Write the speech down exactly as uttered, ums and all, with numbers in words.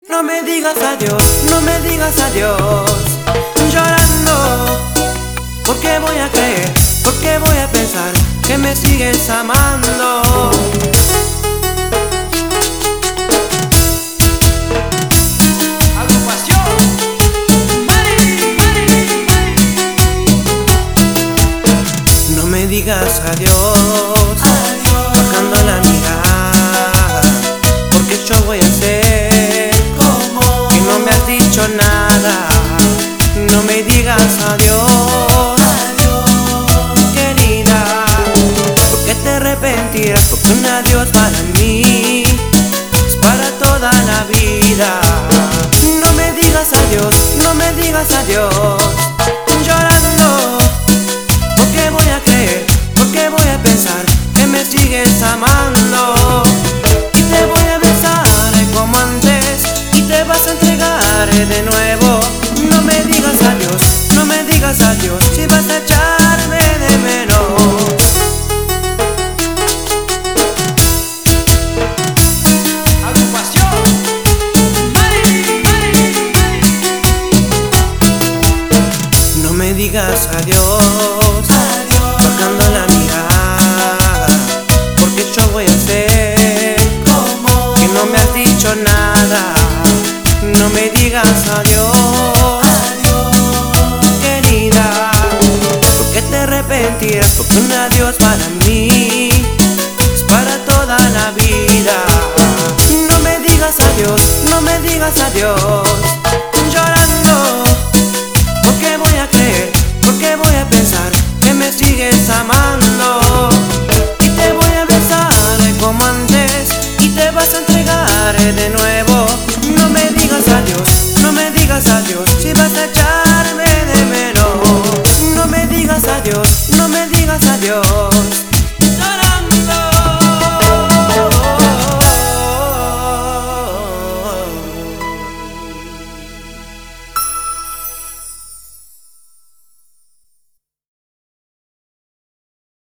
No me digas adiós, no me digas adiós, llorando. ¿Por qué voy a creer? ¿Por qué voy a pensar que me sigues amando? Agrupación Mari. No me digas adiós, bajando la mirada, porque yo voy a hacer como que no me has dicho nada. No me digas adiós, querida, porque te arrepentirás, porque un adiós para mí es para toda la vida. No me digas adiós, no me digas adiós, llorando. ¿Por qué voy a creer? ¿Por qué voy a pensar que me sigues amando? Y te voy a besar como antes y te vas a entregar de nuevo. No me digas adiós, no me digas adiós, si vas a echarme de menos. Agrupación Mari. No me digas adiós, bajando la mirada, porque yo voy a hacer como que no me has dicho nada. No me digas adiós, querida, porque te arrepentirás, porque un adiós para mí es para toda la vida. No me digas adiós, no me digas adiós, llorando. ¿Por qué voy a creer? ¿Por qué voy a pensar que me sigues amando? Y te voy a besar como antes y te vas a entregar de nuevo. No me digas adiós, no me digas adiós, si vas a echarme de menos. No me digas adiós, no me digas adiós.